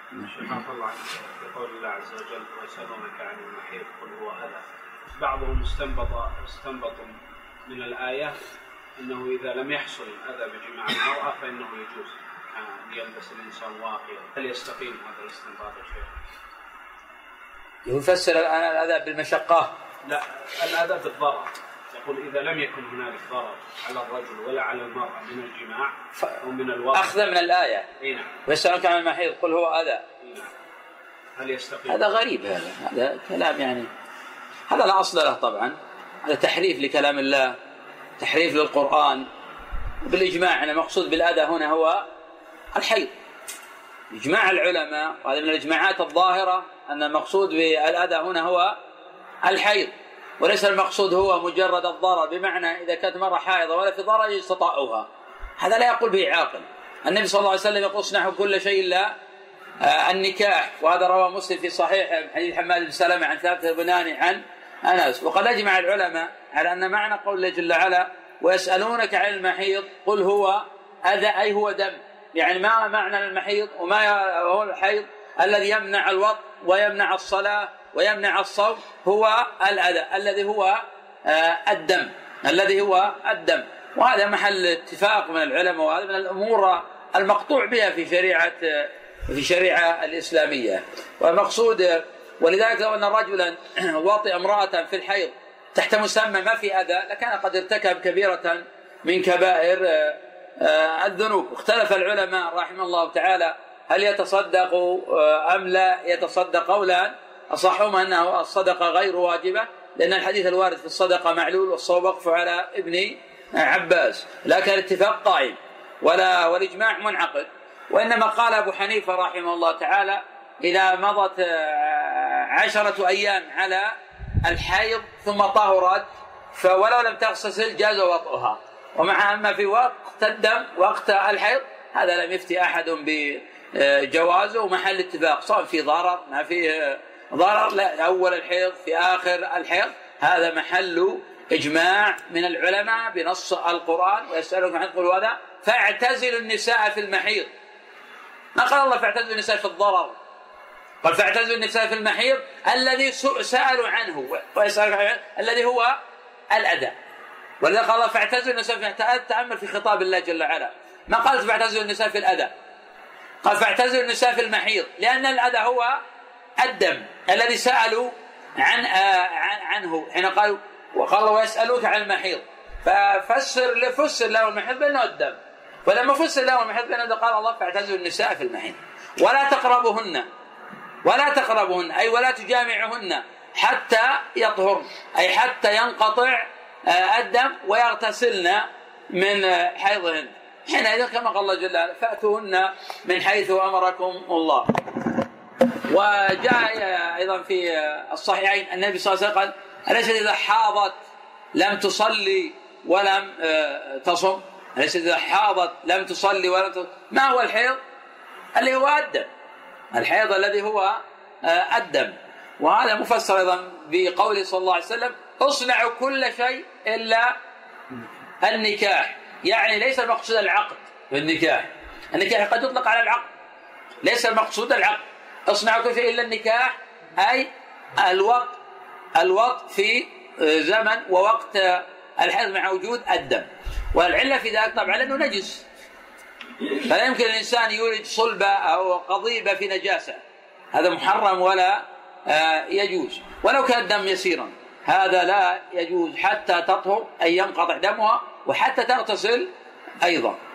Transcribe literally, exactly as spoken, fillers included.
شيخ الله عنك في قول الله عز وجل ويسألونك عن المحيط قل هو أذى، بعضهم استنبط استنبط من الآية أنه إذا لم يحصل الأذى بجماع المرأة فإنه يجوز أن يلبس الإنسان واقيا، هل يستقيم هذا الاستنباط يا شيخ؟ يفسر الآن الأذى بالمشقة؟ لا، الأذى بالضرر، يقول إذا لم يكن هنالك ضرر على الرجل ولا على المرأة من الجماع ف... أو من الوقت أخذ من الآية. نعم. ويسألونك عن المحيط قل هو أذى. نعم. هل يستقيم؟ هذا غريب، هذا هذا كلام يعني هذا لا أصل له طبعا، هذا تحريف لكلام الله، تحريف للقرآن بالإجماع. أن المقصود بالأذى هنا هو الحيض، إجماع العلماء، وهذا من الإجماعات الظاهرة أن المقصود بالأذى هنا هو الحيض، وليس المقصود هو مجرد الضرر، بمعنى إذا كانت مرة حائضة ولا في ضرر يستطاعوها، هذا لا يقول به عاقل. النبي صلى الله عليه وسلم يقول اصنعوا كل شيء إلا النكاح، وهذا رواه مسلم في صحيح حديث حماد بن سلمة عن ثابت البناني عن أنس. وقد أجمع العلماء على أن معنى قول الله جل وعلا ويسألونك عن المحيض قل هو أذى أي هو دم، يعني ما معنى المحيض وما هو الحيض الذي يمنع الوطء ويمنع الصلاة ويمنع الصوم، هو الأذى الذي هو الدم، الذي هو الدم. وهذا محل اتفاق من العلماء، وهذا من الأمور المقطوع بها في شريعة في شريعة الإسلامية. والمقصود ولذلك لو أن رجلا واطئ امرأة في الحيض تحت مسمى ما في أذى لكان قد ارتكب كبيرة من كبائر الذنوب. اختلف العلماء رحمه الله تعالى هل يتصدق أم لا يتصدق، قولان أصحهما أنه الصدقة غير واجبة لأن الحديث الوارد في الصدقة معلول والصواب وقف على ابن عباس، لكن الاتفاق قائم ولا والإجماع منعقد. وإنما قال أبو حنيفة رحمه الله تعالى إذا مضت عشرة أيام على الحيض ثم طهرت فولو لم تغتسل جاز وطئها، ومع أما في وقت الدم وقت الحيض هذا لم يفتي أحد بجوازه، ومحل اتفاق سواء في ضرر ما فيه ضرر، لا أول الحيض في آخر الحيض، هذا محل إجماع من العلماء بنص القرآن. ويسألك عن قل هذا فاعتزلوا النساء في المحيض، ما قال الله فاعتزلوا النساء في الضرر، قال فاعتزلوا النساء في المحيض الذي سألوا عنه، ويسألك الذي هو الأذى. ولذلك قال الله فاعتزلوا النساء في المحيض، تأمل في خطاب الله جل وعلا، ما قال فاعتزلوا النساء في الأذى، قال فاعتزلوا النساء في المحيض، لأن الأذى هو الدم الذي سألوا عن عنه حين قالوا وقال الله ويسألوك عن المحيض، ففسر لفسر له المحيض بأنه الدم، ولما فسر له المحيض بأنه قال الله فاعتزلوا النساء في المحيض ولا تقربوهن، ولا تقربوهن أي ولا تجامعهن حتى يطهرن، أي حتى ينقطع الدم ويغتسلن من حيضهن، حينئذ كما قال الله جل وعلا فأتوهن من حيث أمركم الله. وجاء أيضا في الصحيحين النبي صلى الله عليه وسلم قال أليست إذا حاضت لم تصلي ولم تصم، أليست إذا حاضت لم تصلي ولم تصم. ما هو الحيض؟ اللي هو الدم، الحيض الذي هو الدم. وهذا مفسر أيضا بقوله صلى الله عليه وسلم اصنعوا كل شيء إلا النكاح، يعني ليس المقصود العقد بالنكاح، النكاح قد يطلق على العقد، ليس المقصود العقد، اصنعوا كل شيء إلا النكاح أي الوقت الوقت في زمن ووقت الحيض مع وجود الدم. والعلة في ذلك طبعا لأنه نجس، فلا يمكن الإنسان يولد صلبة أو قضيبة في نجاسة، هذا محرم ولا يجوز، ولو كان الدم يسيرا هذا لا يجوز حتى تطهر أي ينقطع دمها وحتى تغتسل أيضا.